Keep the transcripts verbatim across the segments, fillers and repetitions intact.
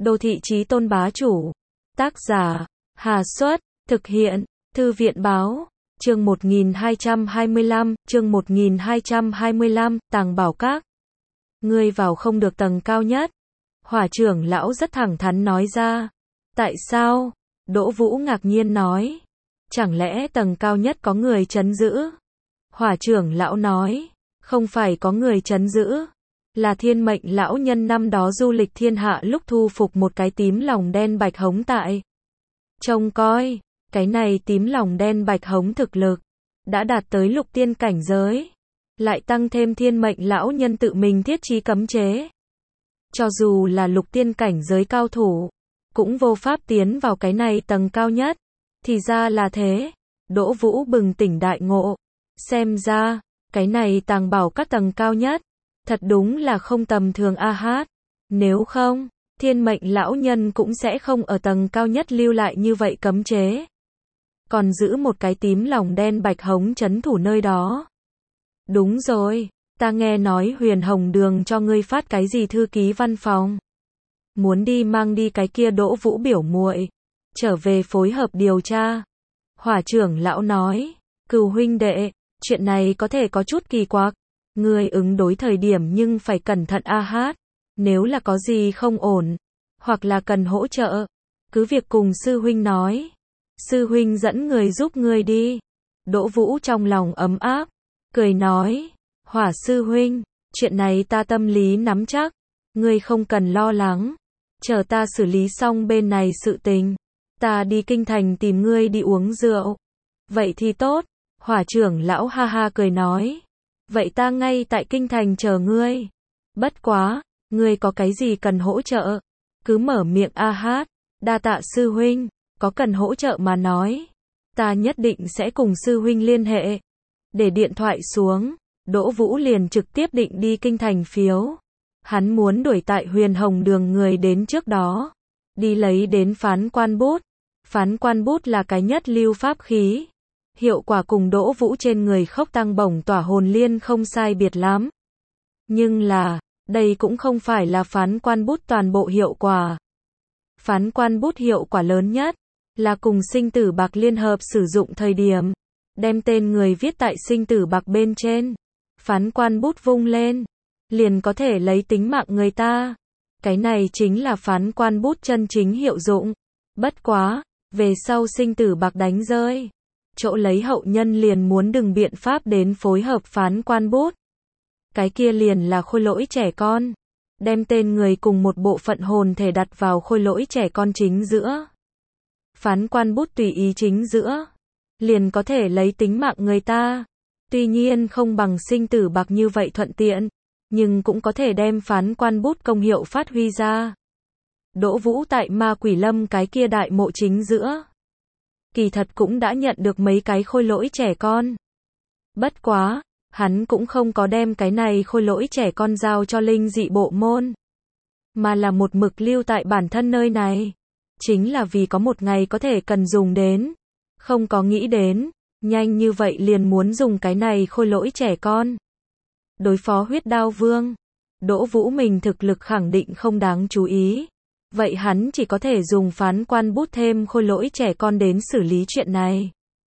Đô thị chí tôn bá chủ. Tác giả, Hà Xuất, thực hiện, Thư viện Báo. Chương một nghìn hai trăm hai mươi lăm, chương một nghìn hai trăm hai mươi lăm, Tàng Bảo Các. Ngươi vào không được tầng cao nhất. Hỏa trưởng lão rất thẳng thắn nói ra. Tại sao? Đỗ Vũ ngạc nhiên nói. Chẳng lẽ tầng cao nhất có người trấn giữ? Hỏa trưởng lão nói. Không phải có người trấn giữ. Là thiên mệnh lão nhân năm đó du lịch thiên hạ lúc thu phục một cái tím lòng đen bạch hống tại. Trông coi, cái này tím lòng đen bạch hống thực lực đã đạt tới lục tiên cảnh giới. Lại tăng thêm thiên mệnh lão nhân tự mình thiết trí cấm chế. Cho dù là lục tiên cảnh giới cao thủ, cũng vô pháp tiến vào cái này tầng cao nhất. Thì ra là thế. Đỗ Vũ bừng tỉnh đại ngộ. Xem ra, cái này tàng bảo các tầng cao nhất. Thật đúng là không tầm thường a hát. Nếu không, thiên mệnh lão nhân cũng sẽ không ở tầng cao nhất lưu lại như vậy cấm chế. Còn giữ một cái tím lòng đen bạch hống trấn thủ nơi đó. Đúng rồi, ta nghe nói Huyền Hồng Đường cho ngươi phát cái gì thư ký văn phòng. Muốn đi mang đi cái kia Đỗ Vũ biểu muội trở về phối hợp điều tra. Hỏa trưởng lão nói, Cừu huynh đệ, chuyện này có thể có chút kỳ quặc. Ngươi ứng đối thời điểm nhưng phải cẩn thận a hát. Nếu là có gì không ổn, hoặc là cần hỗ trợ, cứ việc cùng sư huynh nói. Sư huynh dẫn người giúp ngươi đi. Đỗ Vũ trong lòng ấm áp, cười nói, Hỏa sư huynh, chuyện này ta tâm lý nắm chắc, ngươi không cần lo lắng. Chờ ta xử lý xong bên này sự tình, ta đi kinh thành tìm ngươi đi uống rượu. Vậy thì tốt. Hỏa trưởng lão ha ha cười nói. Vậy ta ngay tại kinh thành chờ ngươi. Bất quá, ngươi có cái gì cần hỗ trợ? Cứ mở miệng a hát. Đa tạ sư huynh, có cần hỗ trợ mà nói. Ta nhất định sẽ cùng sư huynh liên hệ. Để điện thoại xuống, Đỗ Vũ liền trực tiếp định đi kinh thành phiếu. Hắn muốn đuổi tại Huyền Hồng Đường người đến trước đó. Đi lấy đến phán quan bút. Phán quan bút là cái nhất lưu pháp khí. Hiệu quả cùng Đỗ Vũ trên người khốc tăng bổng tỏa hồn liên không sai biệt lắm. Nhưng là, đây cũng không phải là phán quan bút toàn bộ hiệu quả. Phán quan bút hiệu quả lớn nhất, là cùng sinh tử bạc liên hợp sử dụng thời điểm. Đem tên người viết tại sinh tử bạc bên trên. Phán quan bút vung lên, liền có thể lấy tính mạng người ta. Cái này chính là phán quan bút chân chính hiệu dụng. Bất quá, về sau sinh tử bạc đánh rơi. Chỗ lấy hậu nhân liền muốn đừng biện pháp đến phối hợp phán quan bút. Cái kia liền là khôi lỗi trẻ con. Đem tên người cùng một bộ phận hồn thể đặt vào khôi lỗi trẻ con chính giữa. Phán quan bút tùy ý chính giữa. Liền có thể lấy tính mạng người ta. Tuy nhiên không bằng sinh tử bạc như vậy thuận tiện. Nhưng cũng có thể đem phán quan bút công hiệu phát huy ra. Đỗ Vũ tại Ma Quỷ Lâm cái kia đại mộ chính giữa. Kỳ thật cũng đã nhận được mấy cái khôi lỗi trẻ con. Bất quá, hắn cũng không có đem cái này khôi lỗi trẻ con giao cho linh dị bộ môn. Mà là một mực lưu tại bản thân nơi này. Chính là vì có một ngày có thể cần dùng đến. Không có nghĩ đến, nhanh như vậy liền muốn dùng cái này khôi lỗi trẻ con. Đối phó huyết đao vương. Đỗ Vũ mình thực lực khẳng định không đáng chú ý. Vậy hắn chỉ có thể dùng phán quan bút thêm khôi lỗi trẻ con đến xử lý chuyện này.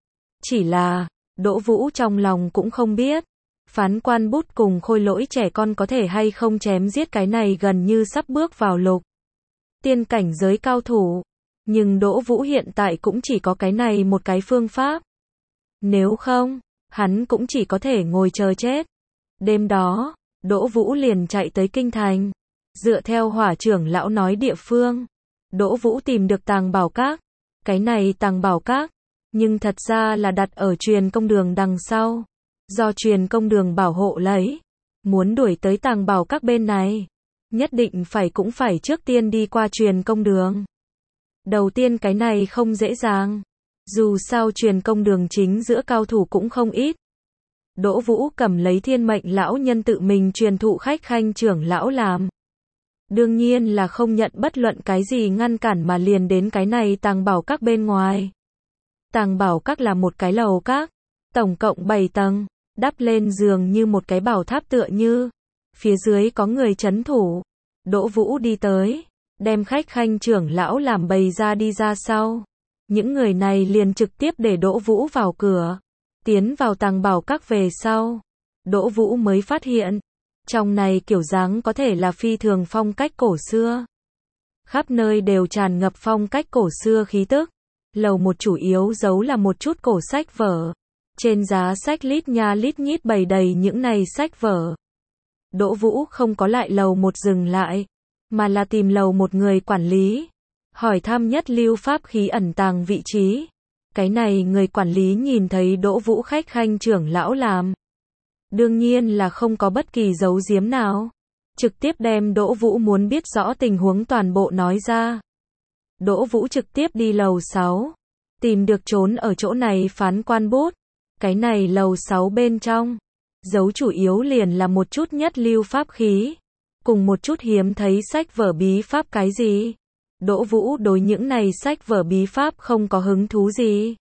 Chỉ là, Đỗ Vũ trong lòng cũng không biết. Phán quan bút cùng khôi lỗi trẻ con có thể hay không chém giết cái này gần như sắp bước vào lục tiên cảnh giới cao thủ. Nhưng Đỗ Vũ hiện tại cũng chỉ có cái này một cái phương pháp. Nếu không, hắn cũng chỉ có thể ngồi chờ chết. Đêm đó, Đỗ Vũ liền chạy tới kinh thành. Dựa theo hỏa trưởng lão nói địa phương, Đỗ Vũ tìm được tàng bảo các. Cái này tàng bảo các, nhưng thật ra là đặt ở truyền công đường đằng sau. Do truyền công đường bảo hộ lấy. Muốn đuổi tới tàng bảo các bên này, nhất định phải cũng phải trước tiên đi qua truyền công đường. Đầu tiên cái này không dễ dàng. Dù sao truyền công đường chính giữa cao thủ cũng không ít. Đỗ Vũ cầm lấy thiên mệnh lão nhân tự mình truyền thụ khách khanh trưởng lão làm. Đương nhiên là không nhận bất luận cái gì ngăn cản mà liền đến cái này tàng bảo các bên ngoài. Tàng bảo các là một cái lầu các, tổng cộng bảy tầng, đắp lên giường như một cái bảo tháp tựa như. Phía dưới có người trấn thủ. Đỗ Vũ đi tới, đem khách khanh trưởng lão làm bầy ra đi ra sau. Những người này liền trực tiếp để Đỗ Vũ vào cửa, tiến vào tàng bảo các về sau. Đỗ Vũ mới phát hiện, trong này kiểu dáng có thể là phi thường phong cách cổ xưa. Khắp nơi đều tràn ngập phong cách cổ xưa khí tức. Lầu một chủ yếu giấu là một chút cổ sách vở. Trên giá sách lít nha lít nhít bày đầy những này sách vở. Đỗ Vũ không có lại lầu một dừng lại, mà là tìm lầu một người quản lý, hỏi thăm nhất lưu pháp khí ẩn tàng vị trí. Cái này người quản lý nhìn thấy Đỗ Vũ khách khanh trưởng lão làm, đương nhiên là không có bất kỳ giấu giếm nào, trực tiếp đem Đỗ Vũ muốn biết rõ tình huống toàn bộ nói ra. Đỗ Vũ trực tiếp đi lầu sáu, tìm được trốn ở chỗ này phán quan bút. Cái này lầu sáu bên trong, giấu chủ yếu liền là một chút nhất lưu pháp khí, cùng một chút hiếm thấy sách vở bí pháp cái gì. Đỗ Vũ đối những này sách vở bí pháp không có hứng thú gì.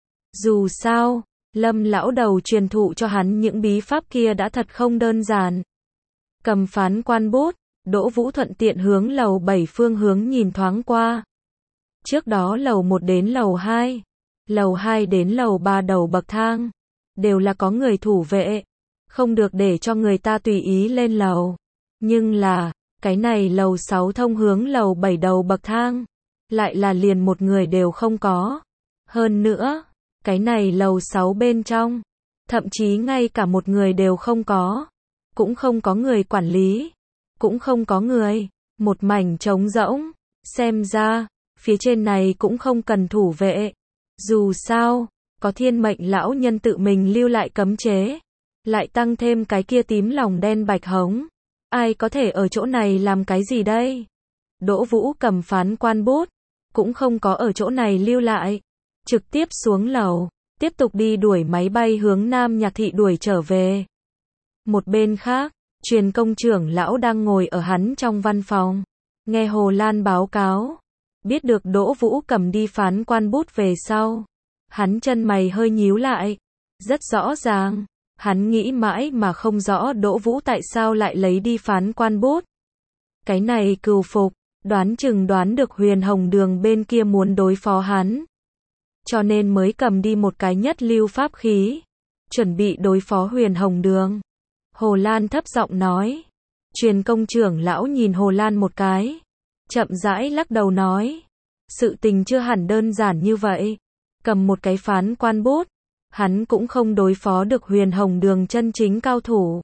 Dù sao, Lâm lão đầu truyền thụ cho hắn những bí pháp kia đã thật không đơn giản. Cầm phán quan bút, Đỗ Vũ thuận tiện hướng lầu bảy phương hướng nhìn thoáng qua. Trước đó lầu một đến lầu hai, lầu hai đến lầu ba đầu bậc thang, đều là có người thủ vệ, không được để cho người ta tùy ý lên lầu. Nhưng là, cái này lầu sáu thông hướng lầu bảy đầu bậc thang, lại là liền một người đều không có. Hơn nữa, cái này lầu sáu bên trong, thậm chí ngay cả một người đều không có. Cũng không có người quản lý, cũng không có người, một mảnh trống rỗng. Xem ra, phía trên này cũng không cần thủ vệ. Dù sao, có thiên mệnh lão nhân tự mình lưu lại cấm chế, lại tăng thêm cái kia tím lòng đen bạch hống. Ai có thể ở chỗ này làm cái gì đây? Đỗ Vũ cầm phán quan bút, cũng không có ở chỗ này lưu lại, trực tiếp xuống lầu, tiếp tục đi đuổi máy bay hướng Nam Nhạc Thị đuổi trở về. Một bên khác, truyền công trưởng lão đang ngồi ở hắn trong văn phòng, nghe Hồ Lan báo cáo, biết được Đỗ Vũ cầm đi phán quan bút về sau, hắn chân mày hơi nhíu lại, rất rõ ràng, hắn nghĩ mãi mà không rõ Đỗ Vũ tại sao lại lấy đi phán quan bút. Cái này cừu phục, đoán chừng đoán được Huyền Hồng Đường bên kia muốn đối phó hắn, cho nên mới cầm đi một cái nhất lưu pháp khí, chuẩn bị đối phó Huyền Hồng Đường. Hồ Lan thấp giọng nói. Truyền công trưởng lão nhìn Hồ Lan một cái, chậm rãi lắc đầu nói, sự tình chưa hẳn đơn giản như vậy. Cầm một cái phán quan bút, hắn cũng không đối phó được Huyền Hồng Đường chân chính cao thủ.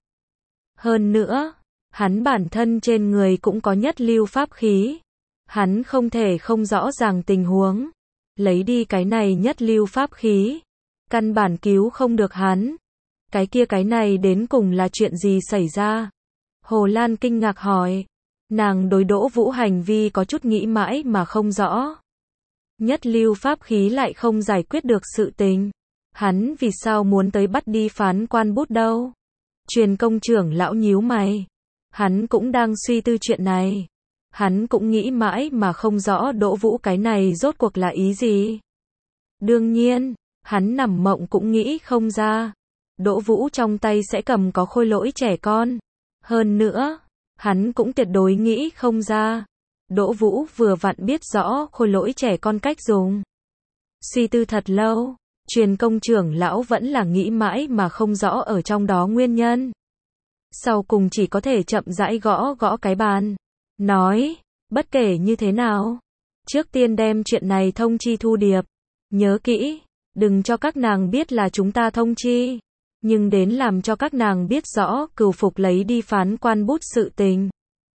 Hơn nữa, hắn bản thân trên người cũng có nhất lưu pháp khí, hắn không thể không rõ ràng tình huống, lấy đi cái này nhất lưu pháp khí, căn bản cứu không được hắn. Cái kia cái này đến cùng là chuyện gì xảy ra? Hồ Lan kinh ngạc hỏi. Nàng đối Đỗ Vũ hành vi có chút nghĩ mãi mà không rõ. Nhất lưu pháp khí lại không giải quyết được sự tình. Hắn vì sao muốn tới bắt đi phán quan bút đâu? Truyền công trưởng lão nhíu mày. Hắn cũng đang suy tư chuyện này. Hắn cũng nghĩ mãi mà không rõ Đỗ Vũ cái này rốt cuộc là ý gì. Đương nhiên, hắn nằm mộng cũng nghĩ không ra. Đỗ Vũ trong tay sẽ cầm có khôi lỗi trẻ con. Hơn nữa, hắn cũng tuyệt đối nghĩ không ra. Đỗ Vũ vừa vặn biết rõ khôi lỗi trẻ con cách dùng. Suy tư thật lâu, truyền công trưởng lão vẫn là nghĩ mãi mà không rõ ở trong đó nguyên nhân. Sau cùng chỉ có thể chậm rãi gõ gõ cái bàn. Nói, bất kể như thế nào, trước tiên đem chuyện này thông chi Thu Điệp. Nhớ kỹ, đừng cho các nàng biết là chúng ta thông chi. Nhưng đến làm cho các nàng biết rõ cừu phục lấy đi phán quan bút sự tình.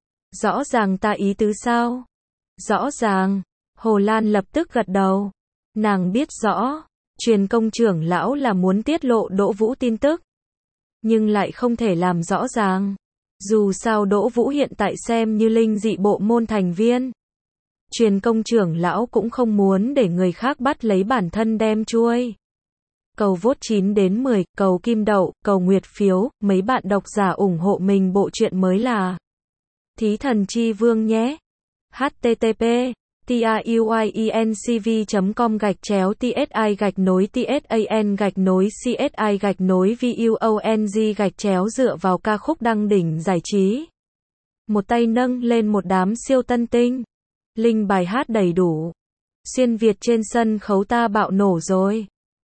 Rõ ràng ta ý tứ sao? Rõ ràng. Hồ Lan lập tức gật đầu. Nàng biết rõ, truyền công trưởng lão là muốn tiết lộ Đỗ Vũ tin tức. Nhưng lại không thể làm rõ ràng. Dù sao Đỗ Vũ hiện tại xem như linh dị bộ môn thành viên. Truyền công trưởng lão cũng không muốn để người khác bắt lấy bản thân đem chuôi. Cầu vote chín đến mười, cầu kim đậu, cầu nguyệt phiếu, mấy bạn độc giả ủng hộ mình bộ truyện mới là Thí Thần Chi Vương nhé. http truyencv chấm com gạch chéo tsi gạch nối tsan gạch nối csi gạch nối vuong gạch chéo dựa vào ca khúc đăng đỉnh giải trí. Một tay nâng lên một đám siêu tân tinh. Linh bài hát đầy đủ. Xuyên Việt trên sân khấu ta bạo nổ rồi.